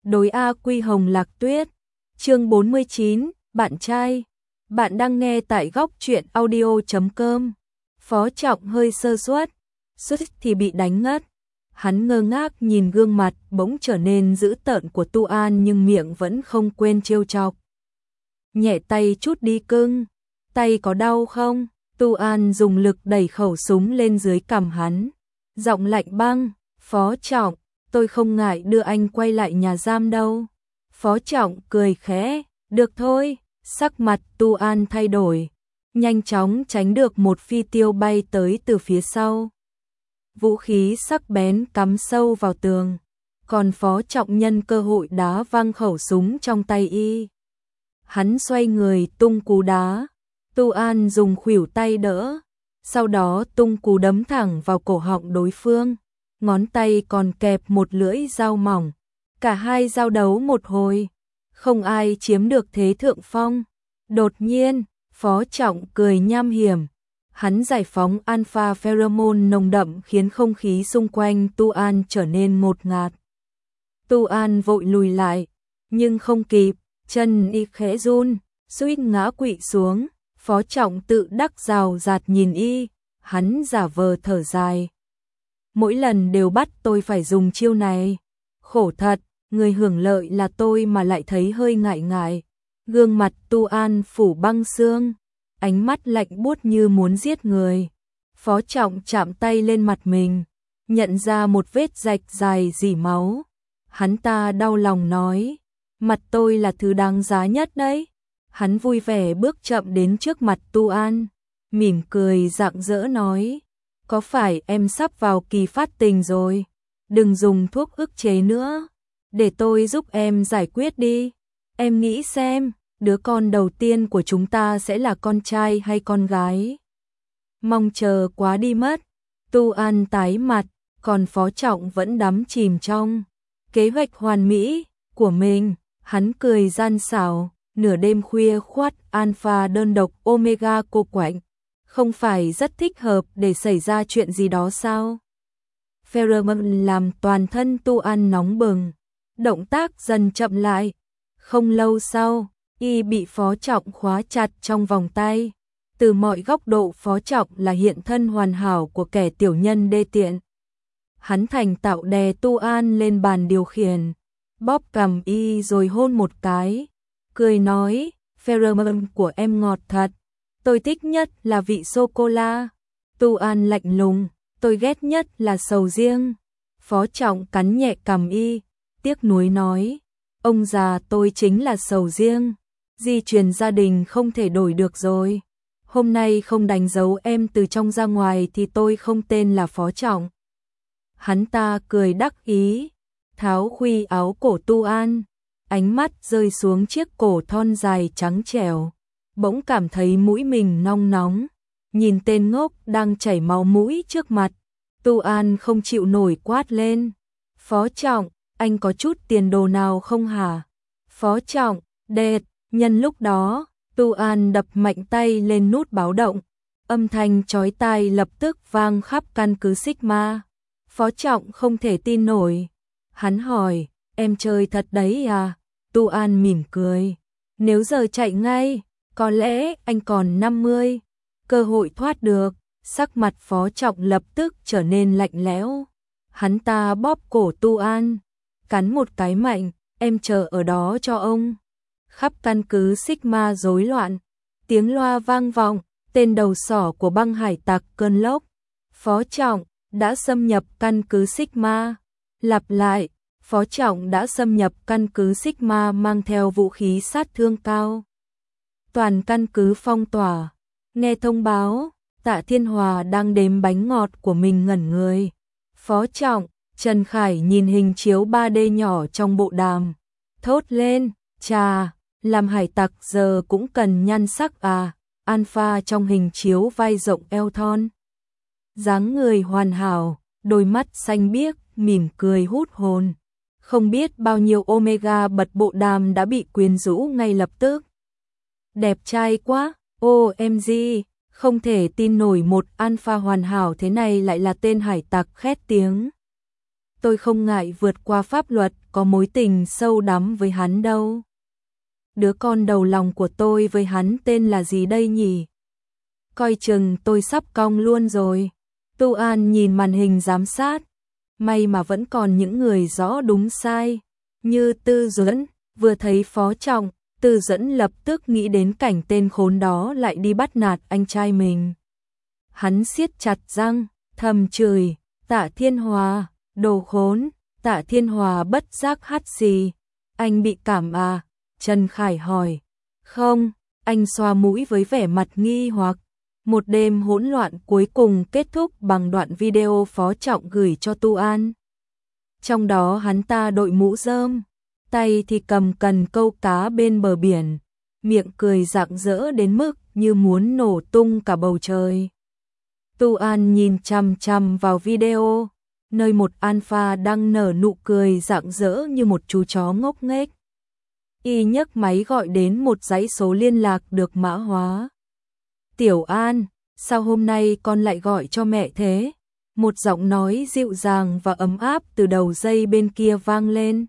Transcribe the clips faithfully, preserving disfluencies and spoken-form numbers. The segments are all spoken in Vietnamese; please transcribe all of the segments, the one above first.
Đối A Quy Hồng Lạc Tuyết, chương bốn mươi chín, bạn trai. Bạn đang nghe tại góc truyện audio chấm com. Phó Trọng hơi sơ suất, suýt thì bị đánh ngất. Hắn ngơ ngác nhìn gương mặt bỗng trở nên dữ tợn của Tu An nhưng miệng vẫn không quên trêu chọc. Nhẹ tay chút đi cưng, tay có đau không? Tu An dùng lực đẩy khẩu súng lên dưới cằm hắn. Giọng lạnh băng, Phó Trọng, tôi không ngại đưa anh quay lại nhà giam đâu. Phó Trọng cười khẽ, được thôi, sắc mặt Tu An thay đổi, nhanh chóng tránh được một phi tiêu bay tới từ phía sau. Vũ khí sắc bén cắm sâu vào tường, còn Phó Trọng nhân cơ hội đá văng khẩu súng trong tay y. Hắn xoay người tung cú đá, Tu An dùng khuỷu tay đỡ, sau đó tung cú đấm thẳng vào cổ họng đối phương, ngón tay còn kẹp một lưỡi dao mỏng. Cả hai giao đấu một hồi, không ai chiếm được thế thượng phong. Đột nhiên, Phó Trọng cười nham hiểm, hắn giải phóng alpha pheromone nồng đậm khiến không khí xung quanh Tu An trở nên ngột ngạt. Tu An vội lùi lại, nhưng không kịp, chân y khẽ run, suýt ngã quỵ xuống. Phó Trọng tự đắc rào rạt nhìn y, hắn giả vờ thở dài. Mỗi lần đều bắt tôi phải dùng chiêu này. Khổ thật, người hưởng lợi là tôi mà lại thấy hơi ngại ngại. Gương mặt Tu An phủ băng xương, ánh mắt lạnh buốt như muốn giết người. Phó Trọng chạm tay lên mặt mình, nhận ra một vết rạch dài rỉ máu. Hắn ta đau lòng nói, mặt tôi là thứ đáng giá nhất đấy. Hắn vui vẻ bước chậm đến trước mặt Tu An, mỉm cười rạng rỡ nói, có phải em sắp vào kỳ phát tình rồi? Đừng dùng thuốc ức chế nữa, để tôi giúp em giải quyết đi. Em nghĩ xem, đứa con đầu tiên của chúng ta sẽ là con trai hay con gái? Mong chờ quá đi mất. Tu An tái mặt, còn Phó Trọng vẫn đắm chìm trong kế hoạch hoàn mỹ của mình. Hắn cười gian xảo, nửa đêm khuya khoắt alpha đơn độc omega cô quạnh, không phải rất thích hợp để xảy ra chuyện gì đó sao? Pheromone làm toàn thân Tu An nóng bừng, động tác dần chậm lại. Không lâu sau, y bị Phó Trọng khóa chặt trong vòng tay. Từ mọi góc độ Phó Trọng là hiện thân hoàn hảo của kẻ tiểu nhân đê tiện. Hắn thành tạo đè Tu An lên bàn điều khiển, bóp cằm y rồi hôn một cái, cười nói, pheromone của em ngọt thật, tôi thích nhất là vị sô-cô-la. Tu An lạnh lùng, tôi ghét nhất là sầu riêng. Phó Trọng cắn nhẹ cằm y, tiếc nuối nói, ông già tôi chính là sầu riêng, di truyền gia đình không thể đổi được rồi. Hôm nay không đánh dấu em từ trong ra ngoài thì tôi không tên là Phó Trọng. Hắn ta cười đắc ý, tháo khuy áo cổ Tu An, ánh mắt rơi xuống chiếc cổ thon dài trắng trẻo, bỗng cảm thấy mũi mình nong nóng. Nhìn tên ngốc đang chảy máu mũi trước mặt, Tu An không chịu nổi quát lên, Phó Trọng, anh có chút tiền đồ nào không hả? Phó Trọng, đệt. Nhân lúc đó, Tu An đập mạnh tay lên nút báo động, âm thanh chói tai lập tức vang khắp căn cứ Sigma. Phó Trọng không thể tin nổi, hắn hỏi, em chơi thật đấy à? Tu An mỉm cười, nếu giờ chạy ngay, có lẽ anh còn năm mươi cơ hội thoát được. Sắc mặt Phó Trọng lập tức trở nên lạnh lẽo, hắn ta bóp cổ Tu An, cắn một cái mạnh, em chờ ở đó cho ông. Khắp căn cứ Sigma rối loạn, tiếng loa vang vọng, tên đầu sỏ của băng hải tặc cơn lốc, Phó Trọng đã xâm nhập căn cứ Sigma. Lặp lại, Phó Trọng đã xâm nhập căn cứ Sigma mang theo vũ khí sát thương cao. Toàn căn cứ phong tỏa. Nghe thông báo, Tạ Thiên Hòa đang đếm bánh ngọt của mình ngẩn người. Phó Trọng, Trần Khải nhìn hình chiếu ba D nhỏ trong bộ đàm, thốt lên, chà, làm hải tặc giờ cũng cần nhan sắc à? Alpha trong hình chiếu vai rộng eo thon, dáng người hoàn hảo, đôi mắt xanh biếc, mỉm cười hút hồn. Không biết bao nhiêu omega bật bộ đàm đã bị quyến rũ ngay lập tức. Đẹp trai quá, ô em giê, không thể tin nổi một alpha hoàn hảo thế này lại là tên hải tặc khét tiếng. Tôi không ngại vượt qua pháp luật, có mối tình sâu đắm với hắn đâu. Đứa con đầu lòng của tôi với hắn tên là gì đây nhỉ? Coi chừng tôi sắp cong luôn rồi. Tu An nhìn màn hình giám sát. May mà vẫn còn những người rõ đúng sai. Như Tư Duẫn, vừa thấy Phó Trọng, Tư Duẫn lập tức nghĩ đến cảnh tên khốn đó lại đi bắt nạt anh trai mình. Hắn siết chặt răng, thầm chửi, Tạ Thiên Hòa, đồ khốn. Tạ Thiên Hòa bất giác hắt xì. Anh bị cảm à? Trần Khải hỏi. Không, anh xoa mũi với vẻ mặt nghi hoặc. Một đêm hỗn loạn cuối cùng kết thúc bằng đoạn video Phó Trọng gửi cho Tu An. Trong đó hắn ta đội mũ rơm, tay thì cầm cần câu cá bên bờ biển, miệng cười rạng rỡ đến mức như muốn nổ tung cả bầu trời. Tu An nhìn chằm chằm vào video, nơi một alpha đang nở nụ cười rạng rỡ như một chú chó ngốc nghếch. Y nhấc máy gọi đến một dãy số liên lạc được mã hóa. Tiểu An, sao hôm nay con lại gọi cho mẹ thế? Một giọng nói dịu dàng và ấm áp từ đầu dây bên kia vang lên.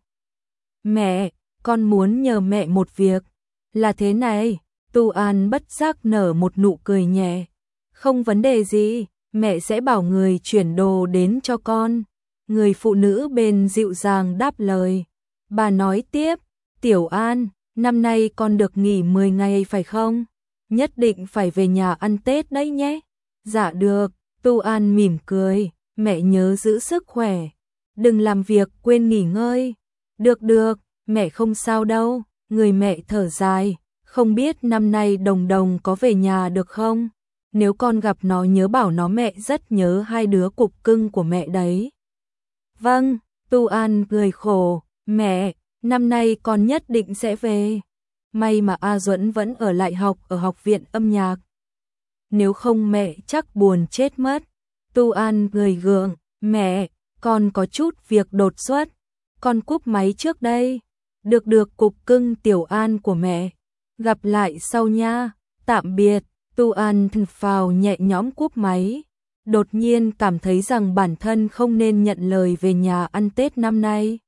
Mẹ, con muốn nhờ mẹ một việc. Là thế này, Tu An bất giác nở một nụ cười nhẹ. Không vấn đề gì, mẹ sẽ bảo người chuyển đồ đến cho con. Người phụ nữ bên dịu dàng đáp lời. Bà nói tiếp, Tiểu An, năm nay con được nghỉ mười ngày phải không? Nhất định phải về nhà ăn Tết đấy nhé. Dạ được, Tu An mỉm cười, mẹ nhớ giữ sức khỏe. Đừng làm việc quên nghỉ ngơi. Được được, mẹ không sao đâu. Người mẹ thở dài, không biết năm nay Đồng Đồng có về nhà được không? Nếu con gặp nó nhớ bảo nó mẹ rất nhớ hai đứa cục cưng của mẹ đấy. Vâng, Tu An cười khổ, mẹ, năm nay con nhất định sẽ về. May mà A Duẫn vẫn ở lại học ở học viện âm nhạc. Nếu không mẹ chắc buồn chết mất. Tu An cười gượng, mẹ, con có chút việc đột xuất. Con cúp máy trước đây. Được được cục cưng Tiểu An của mẹ. Gặp lại sau nha, tạm biệt. Tu An thở phào nhẹ nhõm cúp máy. Đột nhiên cảm thấy rằng bản thân không nên nhận lời về nhà ăn Tết năm nay.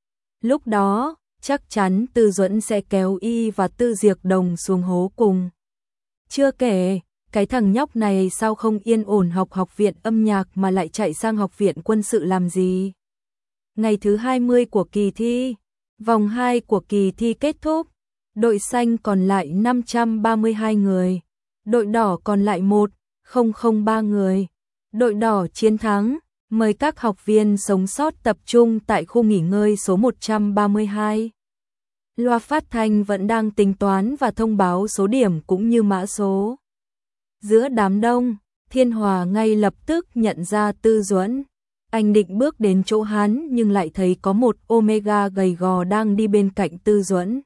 Lúc đó, chắc chắn Tư Duẫn sẽ kéo y và Tư Diệc Đồng xuống hố cùng. Chưa kể, cái thằng nhóc này sao không yên ổn học học viện âm nhạc mà lại chạy sang học viện quân sự làm gì? Ngày thứ hai mươi của kỳ thi, vòng hai của kỳ thi kết thúc, đội xanh còn lại năm trăm ba mươi hai người, đội đỏ còn lại một nghìn không ba người. Đội đỏ chiến thắng, mời các học viên sống sót tập trung tại khu nghỉ ngơi số một trăm ba mươi hai. Loa phát thanh vẫn đang tính toán và thông báo số điểm cũng như mã số. Giữa đám đông, Thiên Hòa ngay lập tức nhận ra Tư Duẫn. Anh định bước đến chỗ hắn nhưng lại thấy có một Omega gầy gò đang đi bên cạnh Tư Duẫn.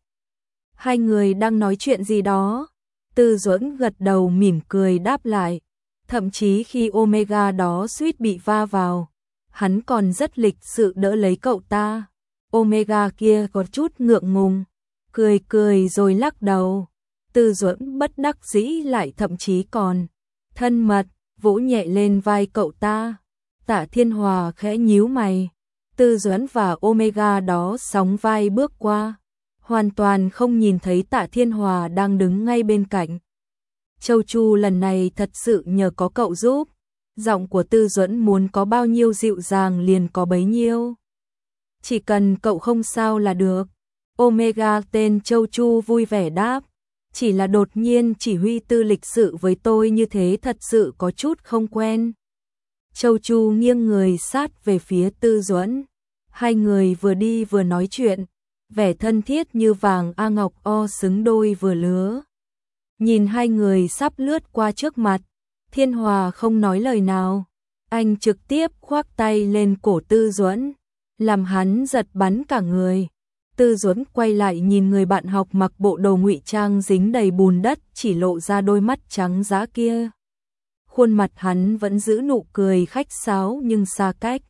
Hai người đang nói chuyện gì đó. Tư Duẫn gật đầu mỉm cười đáp lại. Thậm chí khi Omega đó suýt bị va vào, hắn còn rất lịch sự đỡ lấy cậu ta. Omega kia có chút ngượng ngùng, cười cười rồi lắc đầu. Tư Duẫn bất đắc dĩ lại thậm chí còn thân mật, vỗ nhẹ lên vai cậu ta. Tạ Thiên Hòa khẽ nhíu mày. Tư Duẫn và Omega đó sóng vai bước qua, hoàn toàn không nhìn thấy Tạ Thiên Hòa đang đứng ngay bên cạnh. Châu Chu lần này thật sự nhờ có cậu giúp. Giọng của Tư Duẫn muốn có bao nhiêu dịu dàng liền có bấy nhiêu. Chỉ cần cậu không sao là được. Omega tên Châu Chu vui vẻ đáp. Chỉ là đột nhiên chỉ huy Tư lịch sự với tôi như thế thật sự có chút không quen. Châu Chu nghiêng người sát về phía Tư Duẫn. Hai người vừa đi vừa nói chuyện, vẻ thân thiết như vàng A Ngọc O xứng đôi vừa lứa. Nhìn hai người sắp lướt qua trước mặt, Thiên Hòa không nói lời nào. Anh trực tiếp khoác tay lên cổ Tư Duẫn, làm hắn giật bắn cả người. Tư Duẫn quay lại nhìn người bạn học mặc bộ đồ ngụy trang dính đầy bùn đất chỉ lộ ra đôi mắt trắng dã kia. Khuôn mặt hắn vẫn giữ nụ cười khách sáo nhưng xa cách.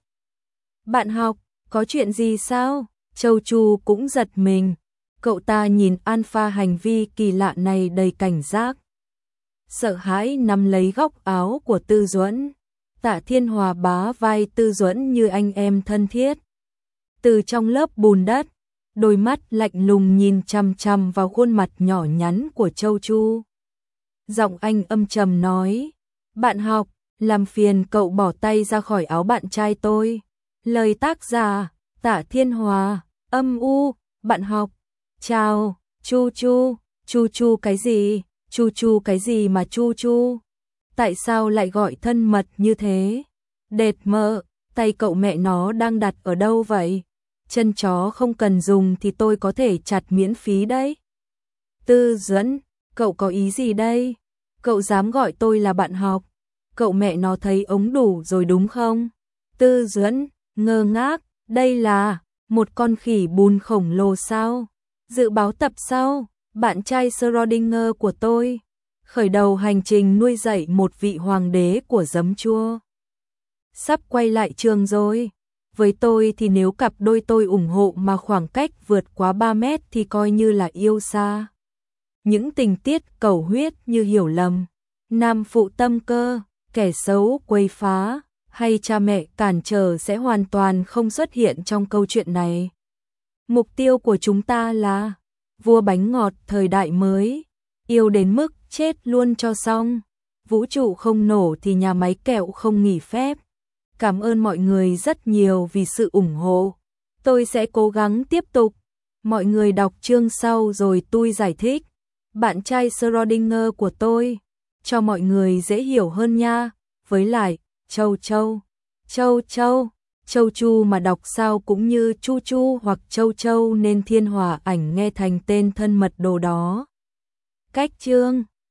Bạn học, có chuyện gì sao? Châu Chu cũng giật mình. Cậu ta nhìn alpha hành vi kỳ lạ này đầy cảnh giác. Sợ hãi nắm lấy góc áo của Tư Duẫn. Tạ Thiên Hòa bá vai Tư Duẫn như anh em thân thiết. từ trong lớp bùn đất, đôi mắt lạnh lùng nhìn chằm chằm vào khuôn mặt nhỏ nhắn của Châu Chu. Giọng anh âm trầm nói, bạn học, làm phiền cậu bỏ tay ra khỏi áo bạn trai tôi. Lời tác giả, Tạ Thiên Hòa, âm u, bạn học, chào, Chu Chu, Chu Chu cái gì, Chu Chu cái gì mà Chu Chu, tại sao lại gọi thân mật như thế? Đệt mợ, tay cậu mẹ nó đang đặt ở đâu vậy? Chân chó không cần dùng thì tôi có thể chặt miễn phí đấy. Tư Duẫn, cậu có ý gì đây? Cậu dám gọi tôi là bạn học? Cậu mẹ nó thấy ống đủ rồi đúng không? Tư Duẫn, ngơ ngác, đây là một con khỉ bùn khổng lồ sao? Dự báo tập sau, bạn trai Schrödinger của tôi, khởi đầu hành trình nuôi dạy một vị hoàng đế của giấm chua. Sắp quay lại trường rồi. Với tôi thì nếu cặp đôi tôi ủng hộ mà khoảng cách vượt quá ba mét thì coi như là yêu xa. Những tình tiết cầu huyết như hiểu lầm, nam phụ tâm cơ, kẻ xấu quấy phá, hay cha mẹ cản trở sẽ hoàn toàn không xuất hiện trong câu chuyện này. Mục tiêu của chúng ta là vua bánh ngọt thời đại mới, yêu đến mức chết luôn cho xong. Vũ trụ không nổ thì nhà máy kẹo không nghỉ phép. Cảm ơn mọi người rất nhiều vì sự ủng hộ. Tôi sẽ cố gắng tiếp tục. Mọi người đọc chương sau rồi tôi giải thích. Bạn trai Schrödinger của tôi, cho mọi người dễ hiểu hơn nha. Với lại, Châu Châu, Châu Châu, Châu Chu mà đọc sao cũng như Chu Chu hoặc Châu Châu nên Thiên Hòa ảnh nghe thành tên thân mật đồ đó. Cách chương